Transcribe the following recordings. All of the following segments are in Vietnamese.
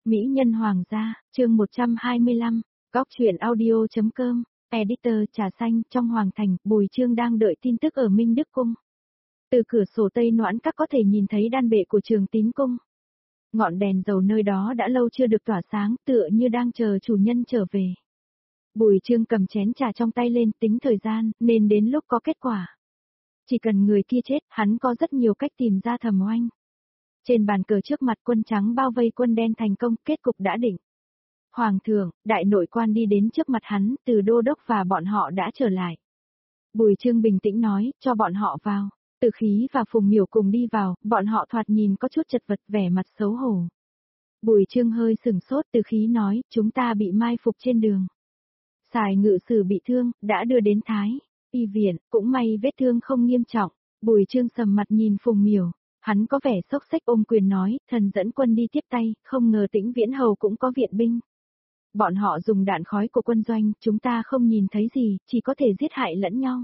Mỹ nhân hoàng gia, chương 125, góc truyện audio.com, editor trà xanh trong hoàng thành, Bùi Chương đang đợi tin tức ở Minh Đức Cung. Từ cửa sổ Tây Noãn Các có thể nhìn thấy đan bệ của Trường Tín Cung. Ngọn đèn dầu nơi đó đã lâu chưa được tỏa sáng, tựa như đang chờ chủ nhân trở về. Bùi Chương cầm chén trà trong tay lên, tính thời gian, nên đến lúc có kết quả. Chỉ cần người kia chết, hắn có rất nhiều cách tìm ra Thẩm Oanh. Trên bàn cờ trước mặt quân trắng bao vây quân đen thành công, kết cục đã định. Hoàng thượng, đại nội quan đi đến trước mặt hắn, Từ đô đốc và bọn họ đã trở lại. Bùi Chương bình tĩnh nói, cho bọn họ vào. Từ Khí và Phùng Miểu cùng đi vào, bọn họ thoạt nhìn có chút chật vật, vẻ mặt xấu hổ. Bùi Chương hơi sửng sốt, Từ Khí nói, chúng ta bị mai phục trên đường. Sài ngự sử bị thương, đã đưa đến Thái y viện, cũng may vết thương không nghiêm trọng. Bùi Chương sầm mặt nhìn Phùng Miểu. Hắn có vẻ xốc xếch ôm quyền nói, thần dẫn quân đi tiếp tay, không ngờ Tĩnh Viễn Hầu cũng có viện binh. Bọn họ dùng đạn khói của quân doanh, chúng ta không nhìn thấy gì, chỉ có thể giết hại lẫn nhau.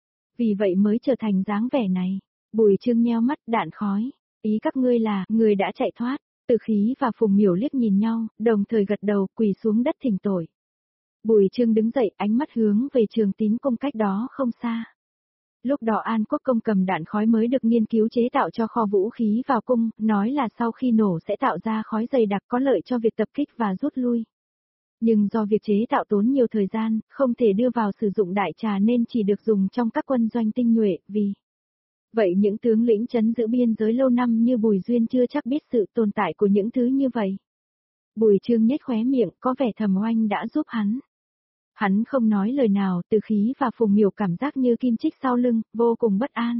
Vì vậy mới trở thành dáng vẻ này. Bùi Chương nheo mắt, đạn khói. Ý các ngươi là, người đã chạy thoát. Từ Khí và Phùng Miểu liếc nhìn nhau, đồng thời gật đầu, quỳ xuống đất thỉnh tội. Bùi Chương đứng dậy, ánh mắt hướng về Trường Tín Cung cách đó không xa. Lúc đó An Quốc Công cầm đạn khói mới được nghiên cứu chế tạo cho kho vũ khí vào cung, nói là sau khi nổ sẽ tạo ra khói dày đặc có lợi cho việc tập kích và rút lui. Nhưng do việc chế tạo tốn nhiều thời gian, không thể đưa vào sử dụng đại trà nên chỉ được dùng trong các quân doanh tinh nhuệ, vì vậy những tướng lĩnh trấn giữ biên giới lâu năm như Bùi Duyên chưa chắc biết sự tồn tại của những thứ như vậy. Bùi Chương nhếch khóe miệng, có vẻ Thẩm Oanh đã giúp hắn. Hắn không nói lời nào, Từ Khí và Phùng Miểu cảm giác như kim chích sau lưng, vô cùng bất an.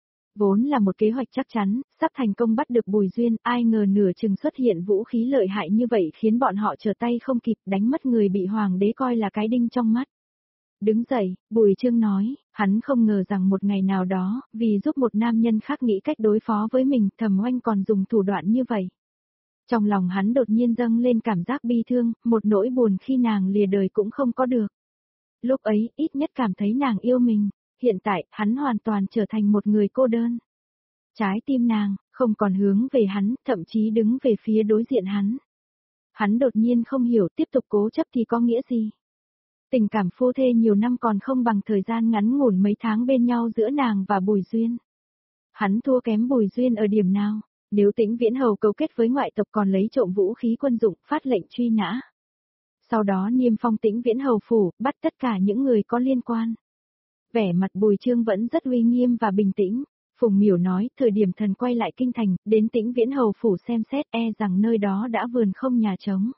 Vốn là một kế hoạch chắc chắn, sắp thành công bắt được Bùi Duyên, ai ngờ nửa chừng xuất hiện vũ khí lợi hại như vậy khiến bọn họ trở tay không kịp, đánh mất người bị hoàng đế coi là cái đinh trong mắt. Đứng dậy, Bùi Chương nói, hắn không ngờ rằng một ngày nào đó, vì giúp một nam nhân khác nghĩ cách đối phó với mình, Thẩm Oanh còn dùng thủ đoạn như vậy. Trong lòng hắn đột nhiên dâng lên cảm giác bi thương, một nỗi buồn khi nàng lìa đời cũng không có được. Lúc ấy, ít nhất cảm thấy nàng yêu mình, hiện tại, hắn hoàn toàn trở thành một người cô đơn. Trái tim nàng, không còn hướng về hắn, thậm chí đứng về phía đối diện hắn. Hắn đột nhiên không hiểu tiếp tục cố chấp thì có nghĩa gì. Tình cảm phu thê nhiều năm còn không bằng thời gian ngắn ngủn mấy tháng bên nhau giữa nàng và Bùi Duyên. Hắn thua kém Bùi Duyên ở điểm nào? Nếu Tĩnh Viễn Hầu cấu kết với ngoại tộc còn lấy trộm vũ khí quân dụng, phát lệnh truy nã. Sau đó niêm phong Tĩnh Viễn Hầu phủ, bắt tất cả những người có liên quan. Vẻ mặt Bùi Chương vẫn rất uy nghiêm và bình tĩnh. Phùng Miểu nói, thời điểm thần quay lại kinh thành, đến Tĩnh Viễn Hầu phủ xem xét, rằng nơi đó đã vườn không nhà trống.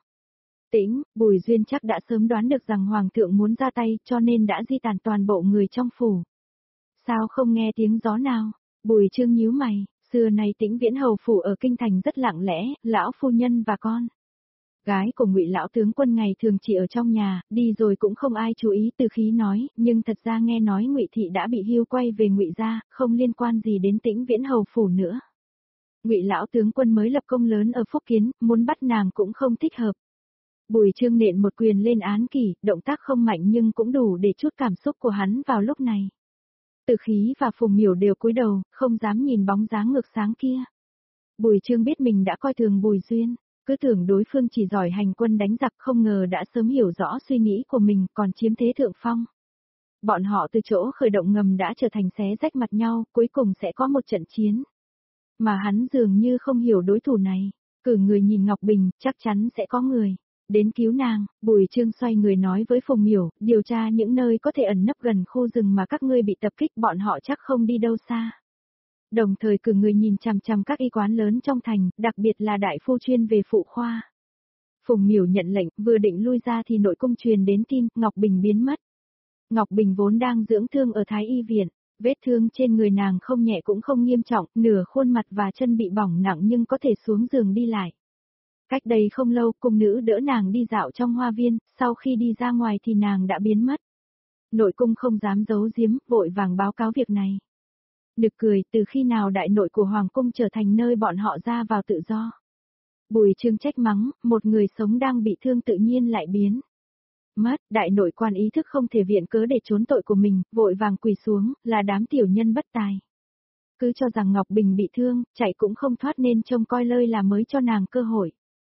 Bùi Duyên chắc đã sớm đoán được rằng Hoàng thượng muốn ra tay, cho nên đã di tản toàn bộ người trong phủ. Sao không nghe tiếng gió nào? Bùi Chương nhíu mày. Xưa nay Tĩnh Viễn Hầu phủ ở kinh thành rất lặng lẽ, lão phu nhân và con gái của Ngụy lão tướng quân ngày thường chỉ ở trong nhà, đi rồi cũng không ai chú ý. Từ Khí nói, nhưng thật ra nghe nói Ngụy thị đã bị hưu quay về Ngụy gia, không liên quan gì đến Tĩnh Viễn Hầu phủ nữa. Ngụy lão tướng quân mới lập công lớn ở Phúc Kiến, muốn bắt nàng cũng không thích hợp. Bùi Chương nện một quyền lên án kỷ, động tác không mạnh nhưng cũng đủ để chút cảm xúc của hắn vào lúc này. Từ Khí và Phùng Miểu đều cúi đầu, không dám nhìn bóng dáng ngược sáng kia. Bùi Chương biết mình đã coi thường Bùi Duyên, cứ tưởng đối phương chỉ giỏi hành quân đánh giặc, không ngờ đã sớm hiểu rõ suy nghĩ của mình, còn chiếm thế thượng phong. Bọn họ từ chỗ khởi động ngầm đã trở thành xé rách mặt nhau, cuối cùng sẽ có một trận chiến. Mà hắn dường như không hiểu đối thủ này, cử người nhìn Ngọc Bình, chắc chắn sẽ có người đến cứu nàng. Bùi Chương xoay người nói với Phùng Miểu, điều tra những nơi có thể ẩn nấp gần khu rừng mà các ngươi bị tập kích, bọn họ chắc không đi đâu xa. Đồng thời cử người nhìn chằm chằm các y quán lớn trong thành, đặc biệt là đại phu chuyên về phụ khoa. Phùng Miểu nhận lệnh, vừa định lui ra thì nội cung truyền đến tin, Ngọc Bình biến mất. Ngọc Bình vốn đang dưỡng thương ở Thái y viện, vết thương trên người nàng không nhẹ cũng không nghiêm trọng, nửa khuôn mặt và chân bị bỏng nặng nhưng có thể xuống giường đi lại. Cách đây không lâu, cung nữ đỡ nàng đi dạo trong hoa viên, sau khi đi ra ngoài thì nàng đã biến mất. Nội cung không dám giấu giếm, vội vàng báo cáo việc này. Nực cười, từ khi nào đại nội của Hoàng cung trở thành nơi bọn họ ra vào tự do. Bùi Chương trách mắng, một người sống đang bị thương tự nhiên lại biến mất, đại nội quan ý thức không thể viện cớ để trốn tội của mình, vội vàng quỳ xuống, là đám tiểu nhân bất tài. Cứ cho rằng Ngọc Bình bị thương, chạy cũng không thoát nên trông coi lơi là mới cho nàng cơ hội.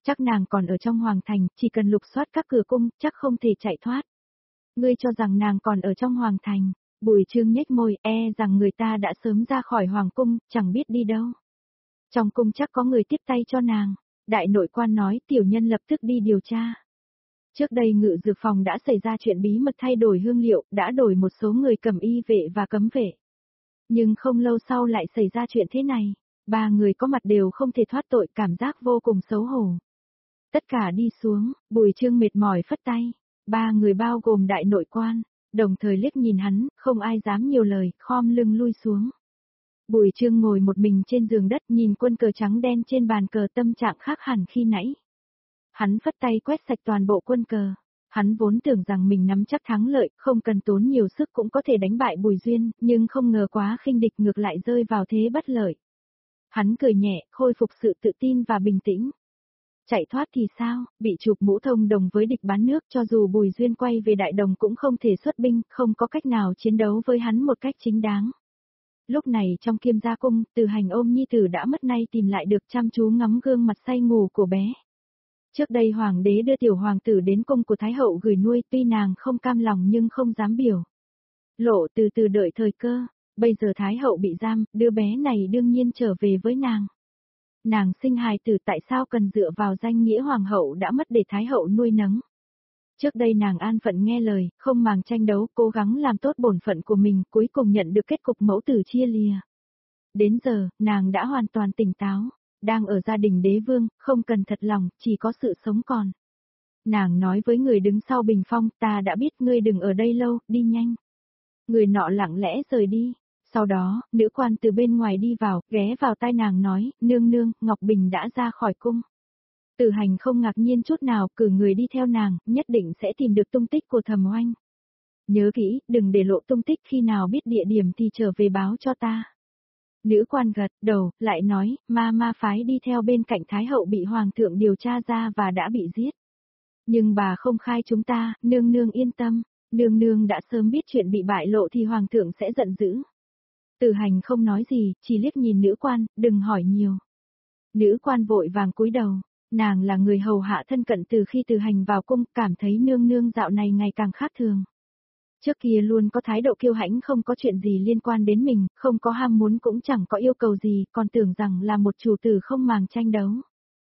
Chắc nàng còn ở trong hoàng thành, chỉ cần lục soát các cửa cung, chắc không thể chạy thoát. Ngươi cho rằng nàng còn ở trong hoàng thành. Bùi Trương nhếch môi, rằng người ta đã sớm ra khỏi hoàng cung, chẳng biết đi đâu. Trong cung chắc có người tiếp tay cho nàng. Đại nội quan nói tiểu nhân lập tức đi điều tra. Trước đây ngự dược phòng đã xảy ra chuyện bí mật thay đổi hương liệu, đã đổi một số người cầm y vệ và cấm vệ. Nhưng không lâu sau lại xảy ra chuyện thế này. 3 người có mặt đều không thể thoát tội, cảm giác vô cùng xấu hổ. Tất cả đi xuống, Bùi Trương mệt mỏi phất tay. 3 người bao gồm đại nội quan, đồng thời liếc nhìn hắn, không ai dám nhiều lời, khom lưng lui xuống. Bùi Trương ngồi một mình trên giường đất nhìn quân cờ trắng đen trên bàn cờ, tâm trạng khác hẳn khi nãy. Hắn phất tay quét sạch toàn bộ quân cờ. Hắn vốn tưởng rằng mình nắm chắc thắng lợi, không cần tốn nhiều sức cũng có thể đánh bại Bùi Duyên, nhưng không ngờ quá khinh địch ngược lại rơi vào thế bất lợi. Hắn cười nhẹ, khôi phục sự tự tin và bình tĩnh. Chạy thoát thì sao, bị chụp mũ thông đồng với địch bán nước, cho dù Bùi Duyên quay về Đại Đồng cũng không thể xuất binh, không có cách nào chiến đấu với hắn một cách chính đáng. Lúc này trong Kiêm Gia Cung, Từ Hành ôm nhi tử đã mất, nay tìm lại được, chăm chú ngắm gương mặt say ngủ của bé. Trước đây hoàng đế đưa tiểu hoàng tử đến cung của Thái hậu gửi nuôi, tuy nàng không cam lòng nhưng không dám biểu lộ, từ từ đợi thời cơ. Bây giờ Thái hậu bị giam, đứa bé này đương nhiên trở về với nàng. Nàng sinh hài tử tại sao cần dựa vào danh nghĩa hoàng hậu đã mất để Thái hậu nuôi nấng. Trước đây nàng an phận nghe lời, không màng tranh đấu, cố gắng làm tốt bổn phận của mình, cuối cùng nhận được kết cục mẫu tử chia lìa. Đến giờ, nàng đã hoàn toàn tỉnh táo, đang ở gia đình đế vương, không cần thật lòng, chỉ có sự sống còn. Nàng nói với người đứng sau bình phong, ta đã biết, ngươi đừng ở đây lâu, đi nhanh. Người nọ lặng lẽ rời đi. Sau đó, nữ quan từ bên ngoài đi vào, ghé vào tai nàng nói, nương nương, Ngọc Bình đã ra khỏi cung. Từ Hành không ngạc nhiên chút nào, cử người đi theo nàng, nhất định sẽ tìm được tung tích của Thẩm Oanh. Nhớ kỹ, đừng để lộ tung tích, khi nào biết địa điểm thì trở về báo cho ta. Nữ quan gật đầu, lại nói, ma phái đi theo bên cạnh Thái hậu bị hoàng thượng điều tra ra và đã bị giết. Nhưng bà không khai chúng ta, nương nương yên tâm, nương nương đã sớm biết chuyện bị bại lộ thì hoàng thượng sẽ giận dữ. Từ Hành không nói gì, chỉ liếc nhìn nữ quan, đừng hỏi nhiều. Nữ quan vội vàng cúi đầu, nàng là người hầu hạ thân cận từ khi Từ Hành vào cung, cảm thấy nương nương dạo này ngày càng khác thường. Trước kia luôn có thái độ kiêu hãnh, không có chuyện gì liên quan đến mình, không có ham muốn cũng chẳng có yêu cầu gì, còn tưởng rằng là một chủ tử không màng tranh đấu.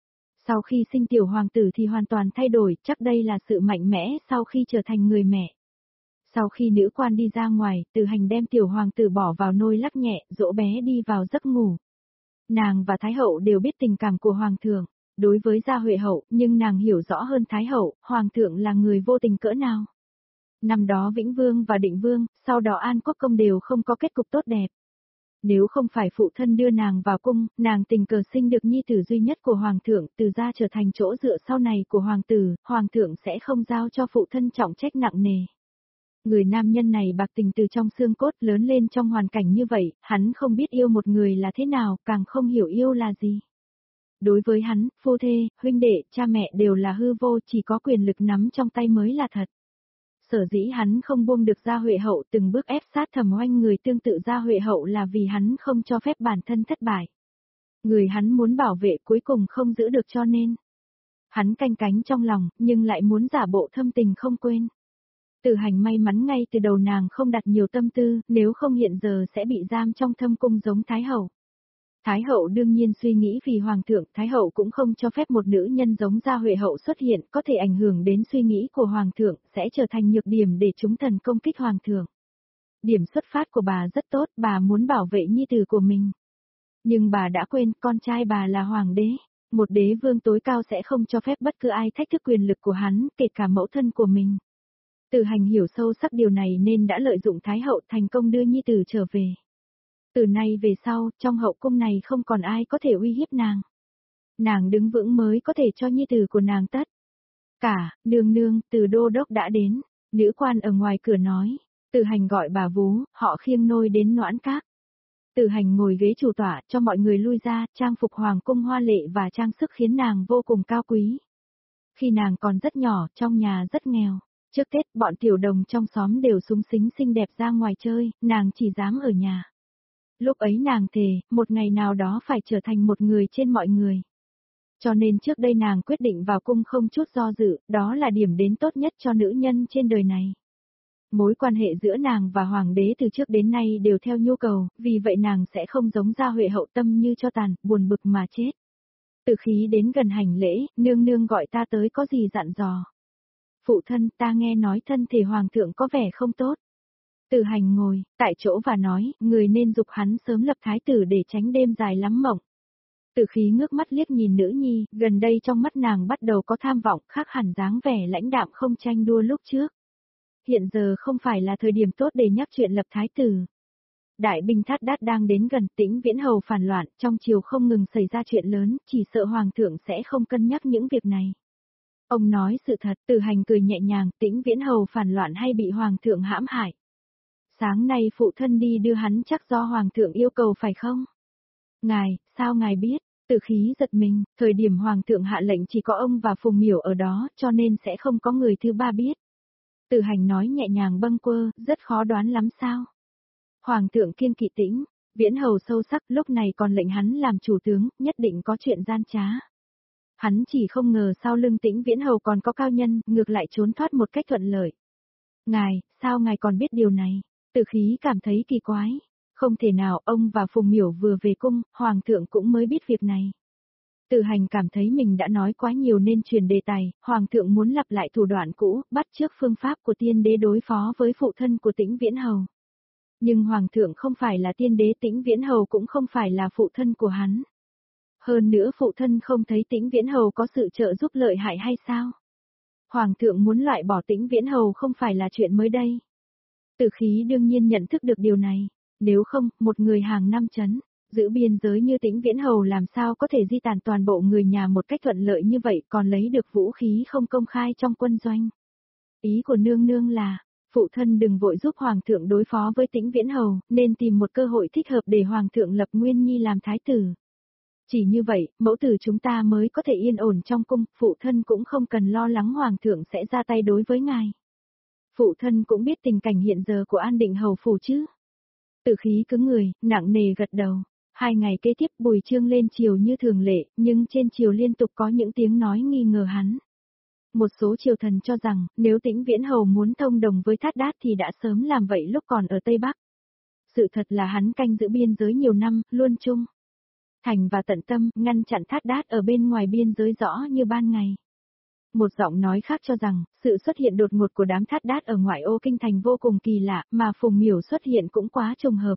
Sau khi sinh tiểu hoàng tử thì hoàn toàn thay đổi, chắc đây là sự mạnh mẽ sau khi trở thành người mẹ. Sau khi nữ quan đi ra ngoài, Từ Hành đem tiểu hoàng tử bỏ vào nôi lắc nhẹ, dỗ bé đi vào giấc ngủ. Nàng và Thái hậu đều biết tình cảm của hoàng thượng, đối với Gia Huệ hậu, nhưng nàng hiểu rõ hơn Thái hậu, hoàng thượng là người vô tình cỡ nào. Năm đó Vĩnh Vương và Định Vương, sau đó An Quốc Công đều không có kết cục tốt đẹp. Nếu không phải phụ thân đưa nàng vào cung, nàng tình cờ sinh được nhi tử duy nhất của hoàng thượng, Từ gia trở thành chỗ dựa sau này của hoàng tử, hoàng thượng sẽ không giao cho phụ thân trọng trách nặng nề. Người nam nhân này bạc tình từ trong xương cốt, lớn lên trong hoàn cảnh như vậy, hắn không biết yêu một người là thế nào, càng không hiểu yêu là gì. Đối với hắn, phu thê, huynh đệ, cha mẹ đều là hư vô, chỉ có quyền lực nắm trong tay mới là thật. Sở dĩ hắn không buông được Gia Huệ hậu, từng bước ép sát Thẩm Oanh, người tương tự Gia Huệ hậu, là vì hắn không cho phép bản thân thất bại. Người hắn muốn bảo vệ cuối cùng không giữ được, cho nên hắn canh cánh trong lòng, nhưng lại muốn giả bộ thâm tình không quên. Từ Hành may mắn ngay từ đầu nàng không đặt nhiều tâm tư, nếu không hiện giờ sẽ bị giam trong thâm cung giống Thái hậu. Thái hậu đương nhiên suy nghĩ vì hoàng thượng, Thái hậu cũng không cho phép một nữ nhân giống Gia Huệ hậu xuất hiện, có thể ảnh hưởng đến suy nghĩ của hoàng thượng, sẽ trở thành nhược điểm để chúng thần công kích hoàng thượng. Điểm xuất phát của bà rất tốt, bà muốn bảo vệ nhi tử của mình. Nhưng bà đã quên, con trai bà là hoàng đế, một đế vương tối cao sẽ không cho phép bất cứ ai thách thức quyền lực của hắn, kể cả mẫu thân của mình. Từ Hành hiểu sâu sắc điều này nên đã lợi dụng Thái hậu, thành công đưa nhi tử trở về. Từ nay về sau, trong hậu cung này không còn ai có thể uy hiếp nàng. Nàng đứng vững mới có thể cho nhi tử của nàng tất cả. Nương nương, Từ đô đốc đã đến. Nữ quan ở ngoài cửa nói. Từ Hành gọi bà vú, họ khiêng nôi đến Noãn Các. Từ Hành ngồi ghế chủ tọa, cho mọi người lui ra, trang phục hoàng cung hoa lệ và trang sức khiến nàng vô cùng cao quý. Khi nàng còn rất nhỏ, trong nhà rất nghèo. Trước Tết, bọn tiểu đồng trong xóm đều súng xính xinh đẹp ra ngoài chơi, nàng chỉ dám ở nhà. Lúc ấy nàng thề, một ngày nào đó phải trở thành một người trên mọi người. Cho nên trước đây nàng quyết định vào cung không chút do dự, đó là điểm đến tốt nhất cho nữ nhân trên đời này. Mối quan hệ giữa nàng và hoàng đế từ trước đến nay đều theo nhu cầu, vì vậy nàng sẽ không giống Gia Huệ hậu tâm như cho tàn, buồn bực mà chết. Từ khi đến gần hành lễ, nương nương gọi ta tới có gì dặn dò. Phụ thân, ta nghe nói thân thể hoàng thượng có vẻ không tốt. Từ Hành ngồi, tại chỗ và nói, người nên dục hắn sớm lập thái tử để tránh đêm dài lắm mộng. Từ Khí ngước mắt liếc nhìn nữ nhi, gần đây trong mắt nàng bắt đầu có tham vọng, khác hẳn dáng vẻ lãnh đạm không tranh đua lúc trước. Hiện giờ không phải là thời điểm tốt để nhắc chuyện lập thái tử. Đại binh Thát Đát đang đến gần, Tĩnh Viễn Hầu phản loạn, trong triều không ngừng xảy ra chuyện lớn, chỉ sợ hoàng thượng sẽ không cân nhắc những việc này. Ông nói sự thật, Từ Hành cười nhẹ nhàng, Tĩnh Viễn Hầu phản loạn hay bị hoàng thượng hãm hại. Sáng nay phụ thân đi đưa hắn chắc do hoàng thượng yêu cầu phải không? Ngài, sao ngài biết? Từ Khí giật mình, thời điểm hoàng thượng hạ lệnh chỉ có ông và Phùng Miểu ở đó, cho nên sẽ không có người thứ ba biết. Từ Hành nói nhẹ nhàng bâng quơ, rất khó đoán lắm sao? Hoàng thượng kiêng kỵ Tĩnh Viễn Hầu sâu sắc, lúc này còn lệnh hắn làm chủ tướng, nhất định có chuyện gian trá. Hắn chỉ không ngờ sau lưng Tĩnh Viễn Hầu còn có cao nhân, ngược lại trốn thoát một cách thuận lợi. Ngài, sao ngài còn biết điều này? Từ Khí cảm thấy kỳ quái. Không thể nào, ông và Phùng Miểu vừa về cung, hoàng thượng cũng mới biết việc này. Từ Hành cảm thấy mình đã nói quá nhiều nên truyền đề tài, hoàng thượng muốn lặp lại thủ đoạn cũ, bắt chước phương pháp của tiên đế đối phó với phụ thân của Tĩnh Viễn Hầu. Nhưng hoàng thượng không phải là tiên đế, Tĩnh Viễn Hầu cũng không phải là phụ thân của hắn. Hơn nữa phụ thân không thấy Tĩnh Viễn Hầu có sự trợ giúp lợi hại hay sao? Hoàng thượng muốn loại bỏ Tĩnh Viễn Hầu không phải là chuyện mới đây. Từ Khí đương nhiên nhận thức được điều này. Nếu không, một người hàng năm chấn, giữ biên giới như Tĩnh Viễn Hầu làm sao có thể di tản toàn bộ người nhà một cách thuận lợi như vậy, còn lấy được vũ khí không công khai trong quân doanh. Ý của nương nương là, phụ thân đừng vội giúp hoàng thượng đối phó với Tĩnh Viễn Hầu, nên tìm một cơ hội thích hợp để hoàng thượng lập Nguyên Nhi làm thái tử. Chỉ như vậy, mẫu tử chúng ta mới có thể yên ổn trong cung, phụ thân cũng không cần lo lắng hoàng thượng sẽ ra tay đối với ngài. Phụ thân cũng biết tình cảnh hiện giờ của An Định hầu phủ chứ. Từ Khí cứng người, nặng nề gật đầu. 2 ngày kế tiếp Bùi Chương lên triều như thường lệ, nhưng trên triều liên tục có những tiếng nói nghi ngờ hắn. Một số triều thần cho rằng, nếu Tĩnh Viễn Hầu muốn thông đồng với Thát Đát thì đã sớm làm vậy lúc còn ở Tây Bắc. Sự thật là hắn canh giữ biên giới nhiều năm, luôn chung thành và tận tâm, ngăn chặn Thát Đát ở bên ngoài biên giới rõ như ban ngày. Một giọng nói khác cho rằng, sự xuất hiện đột ngột của đám Thát Đát ở ngoại ô kinh thành vô cùng kỳ lạ, mà Phùng Miểu xuất hiện cũng quá trùng hợp.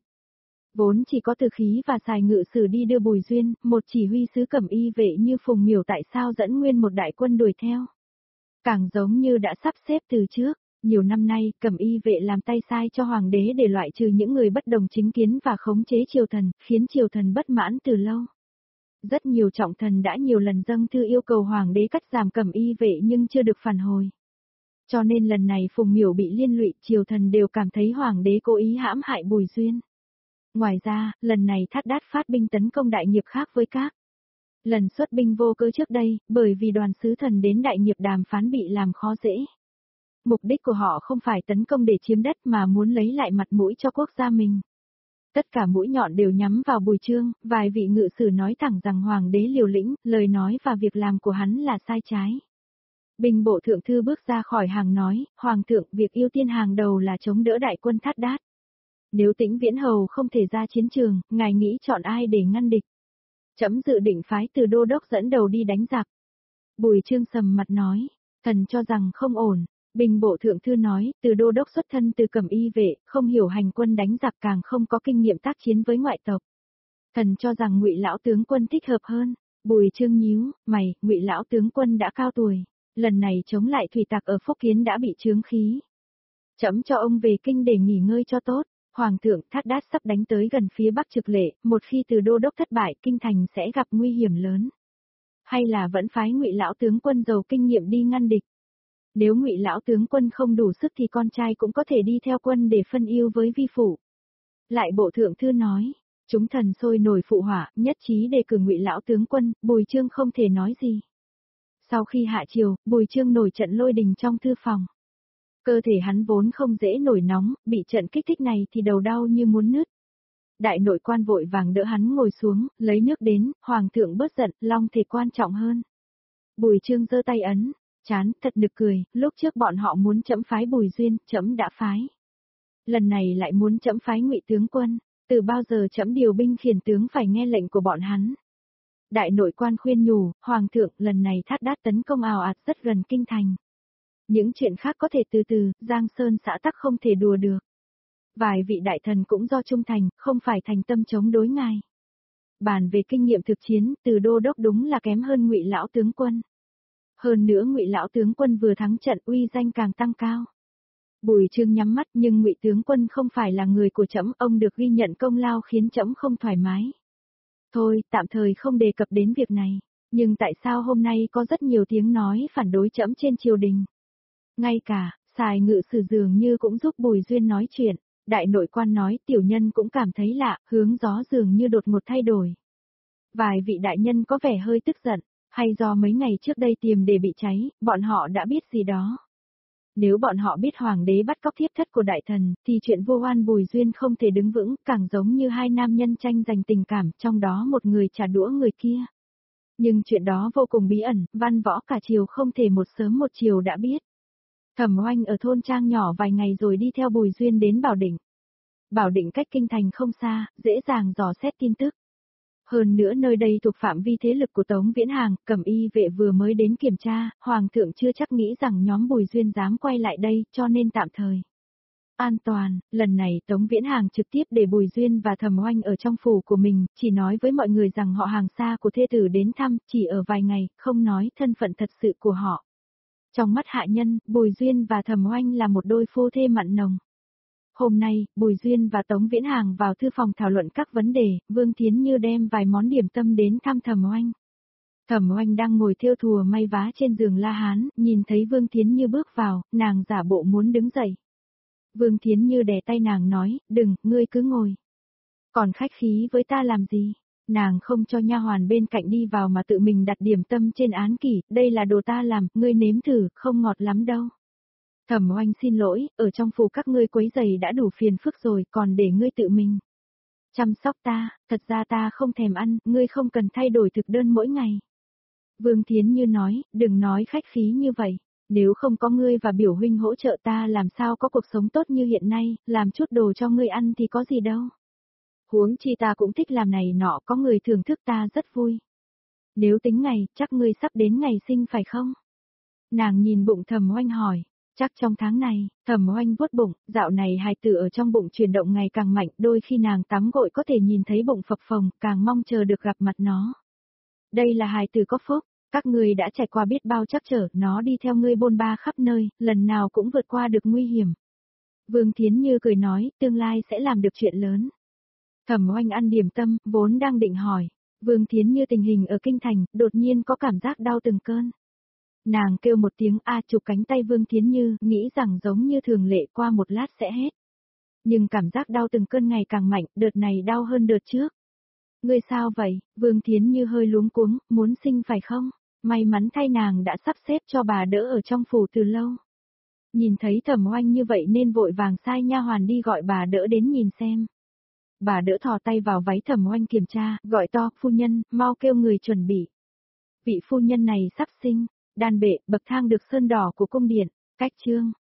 Vốn chỉ có Từ Khí và Sài Ngự Sử đi đưa Bùi Duyên, một chỉ huy sứ cẩm y vệ như Phùng Miểu tại sao dẫn nguyên một đại quân đuổi theo. Càng giống như đã sắp xếp từ trước, nhiều năm nay, cẩm y vệ làm tay sai cho hoàng đế để loại trừ những người bất đồng chính kiến và khống chế triều thần, khiến triều thần bất mãn từ lâu. Rất nhiều trọng thần đã nhiều lần dâng thư yêu cầu hoàng đế cắt giảm cẩm y vệ nhưng chưa được phản hồi. Cho nên lần này Phùng Miểu bị liên lụy, triều thần đều cảm thấy hoàng đế cố ý hãm hại Bùi Duyên. Ngoài ra, lần này Thát Đát phát binh tấn công đại nghiệp khác với các lần xuất binh vô cớ trước đây, bởi vì đoàn sứ thần đến đại nghiệp đàm phán bị làm khó dễ. Mục đích của họ không phải tấn công để chiếm đất mà muốn lấy lại mặt mũi cho quốc gia mình. Tất cả mũi nhọn đều nhắm vào Bùi Chương, vài vị ngự sử nói thẳng rằng hoàng đế liều lĩnh, lời nói và việc làm của hắn là sai trái. Binh bộ thượng thư bước ra khỏi hàng nói, hoàng thượng, việc ưu tiên hàng đầu là chống đỡ đại quân Thát Đát. Nếu Tĩnh Viễn Hầu không thể ra chiến trường, ngài nghĩ chọn ai để ngăn địch? Trẫm dự định phái Từ đô đốc dẫn đầu đi đánh giặc. Bùi Chương sầm mặt nói, thần cho rằng không ổn. Binh bộ thượng thư nói, Từ đô đốc xuất thân từ cẩm y vệ, không hiểu hành quân đánh giặc, càng không có kinh nghiệm tác chiến với ngoại tộc. Thần cho rằng Ngụy lão tướng quân thích hợp hơn. Bùi Chương nhíu mày, Ngụy lão tướng quân đã cao tuổi, lần này chống lại thủy tặc ở Phúc Kiến đã bị chướng khí. Trẫm cho ông về kinh để nghỉ ngơi cho tốt. Hoàng thượng, Thát Đát sắp đánh tới gần phía Bắc Trực Lệ, một khi Từ đô đốc thất bại, kinh thành sẽ gặp nguy hiểm lớn. Hay là vẫn phái Ngụy lão tướng quân giàu kinh nghiệm đi ngăn địch? Nếu Ngụy lão tướng quân không đủ sức thì con trai cũng có thể đi theo quân để phân ưu với vi phụ. Lại bộ thượng thư nói, chúng thần sôi nổi phụ họa, nhất trí đề cử Ngụy lão tướng quân, Bùi Chương không thể nói gì. Sau khi hạ triều, Bùi Chương nổi trận lôi đình trong thư phòng. Cơ thể hắn vốn không dễ nổi nóng, bị trận kích thích này thì đầu đau như muốn nứt. Đại nội quan vội vàng đỡ hắn ngồi xuống, lấy nước đến, hoàng thượng bớt giận, long thể quan trọng hơn. Bùi Chương giơ tay ấn, chán, thật nực cười, lúc trước bọn họ muốn trẫm phái Bùi Duyên, trẫm đã phái. Lần này lại muốn trẫm phái Ngụy tướng quân, từ bao giờ trẫm điều binh khiển tướng phải nghe lệnh của bọn hắn. Đại nội quan khuyên nhủ, hoàng thượng, lần này Thát Đát tấn công ào ạt rất gần kinh thành. Những chuyện khác có thể từ từ, Giang Sơn xã tắc không thể đùa được. Vài vị đại thần cũng do trung thành, không phải thành tâm chống đối ngài. Bàn về kinh nghiệm thực chiến, từ đô đốc đúng là kém hơn Ngụy lão tướng quân. Hơn nữa Ngụy lão tướng quân vừa thắng trận uy danh càng tăng cao. Bùi Chương nhắm mắt, nhưng Ngụy tướng quân không phải là người của trẫm, ông được ghi nhận công lao khiến trẫm không thoải mái. Thôi, tạm thời không đề cập đến việc này, nhưng tại sao hôm nay có rất nhiều tiếng nói phản đối trẫm trên triều đình? Ngay cả Sài Ngự Sử dường như cũng giúp Bùi Duyên nói chuyện. Đại nội quan nói, tiểu nhân cũng cảm thấy lạ, hướng gió dường như đột ngột thay đổi. Vài vị đại nhân có vẻ hơi tức giận, hay do mấy ngày trước đây tiềm đề bị cháy, bọn họ đã biết gì đó. Nếu bọn họ biết hoàng đế bắt cóc thiếp thất của đại thần, thì chuyện vô oan Bùi Duyên không thể đứng vững, càng giống như hai nam nhân tranh giành tình cảm, trong đó một người trả đũa người kia. Nhưng chuyện đó vô cùng bí ẩn, văn võ cả triều không thể một sớm một chiều đã biết. Thẩm Oanh ở thôn trang nhỏ vài ngày rồi đi theo Bùi Duyên đến Bảo Định. Bảo Định cách kinh thành không xa, dễ dàng dò xét tin tức. Hơn nữa nơi đây thuộc phạm vi thế lực của Tống Viễn Hàng, Cẩm Y vệ vừa mới đến kiểm tra, Hoàng thượng chưa chắc nghĩ rằng nhóm Bùi Duyên dám quay lại đây, cho nên tạm thời. An toàn, lần này Tống Viễn Hàng trực tiếp để Bùi Duyên và Thẩm Oanh ở trong phủ của mình, chỉ nói với mọi người rằng họ hàng xa của thê tử đến thăm, chỉ ở vài ngày, không nói thân phận thật sự của họ. Trong mắt hạ nhân, Bùi Duyên và Thẩm Oanh là một đôi phu thê mặn nồng. Hôm nay, Bùi Duyên và Tống Viễn Hàng vào thư phòng thảo luận các vấn đề, Vương Thiến Như đem vài món điểm tâm đến thăm Thẩm Oanh. Thẩm Oanh đang ngồi thêu thùa may vá trên giường La Hán, nhìn thấy Vương Thiến Như bước vào, nàng giả bộ muốn đứng dậy. Vương Thiến Như đè tay nàng nói, đừng, ngươi cứ ngồi. Còn khách khí với ta làm gì? Nàng không cho nha hoàn bên cạnh đi vào mà tự mình đặt điểm tâm trên án kỷ, đây là đồ ta làm, ngươi nếm thử, không ngọt lắm đâu. Thẩm Oanh xin lỗi, ở trong phủ các ngươi quấy giày đã đủ phiền phức rồi, còn để ngươi tự mình chăm sóc ta, thật ra ta không thèm ăn, ngươi không cần thay đổi thực đơn mỗi ngày. Vương Thiến Như nói, đừng nói khách khí như vậy, nếu không có ngươi và biểu huynh hỗ trợ ta làm sao có cuộc sống tốt như hiện nay, làm chút đồ cho ngươi ăn thì có gì đâu. Huống chi ta cũng thích làm này nọ, có người thưởng thức ta rất vui. Nếu tính ngày, chắc ngươi sắp đến ngày sinh phải không? Nàng nhìn bụng Thẩm Oanh hỏi. Chắc trong tháng này, Thẩm Oanh vuốt bụng, dạo này hài tử ở trong bụng chuyển động ngày càng mạnh, đôi khi nàng tắm gội có thể nhìn thấy bụng phập phồng, càng mong chờ được gặp mặt nó. Đây là hài tử có phúc, các ngươi đã trải qua biết bao trắc trở, nó đi theo ngươi bôn ba khắp nơi, lần nào cũng vượt qua được nguy hiểm. Vương Thiến Như cười nói, tương lai sẽ làm được chuyện lớn. Thẩm Oanh ăn điểm tâm, vốn đang định hỏi. Vương Thiến Như tình hình ở kinh thành, đột nhiên có cảm giác đau từng cơn. Nàng kêu một tiếng chụp cánh tay Vương Thiến Như, nghĩ rằng giống như thường lệ qua một lát sẽ hết. Nhưng cảm giác đau từng cơn ngày càng mạnh, đợt này đau hơn đợt trước. Ngươi sao vậy? Vương Thiến Như hơi luống cuống, muốn sinh phải không? May mắn thay nàng đã sắp xếp cho bà đỡ ở trong phủ từ lâu. Nhìn thấy Thẩm Oanh như vậy nên vội vàng sai nha hoàn đi gọi bà đỡ đến nhìn xem. Bà đỡ thò tay vào váy Thẩm Oanh kiểm tra, gọi to, phu nhân, mau kêu người chuẩn bị. Vị phu nhân này sắp sinh. Đàn bệ, bậc thang được sơn đỏ của cung điện, cách chương.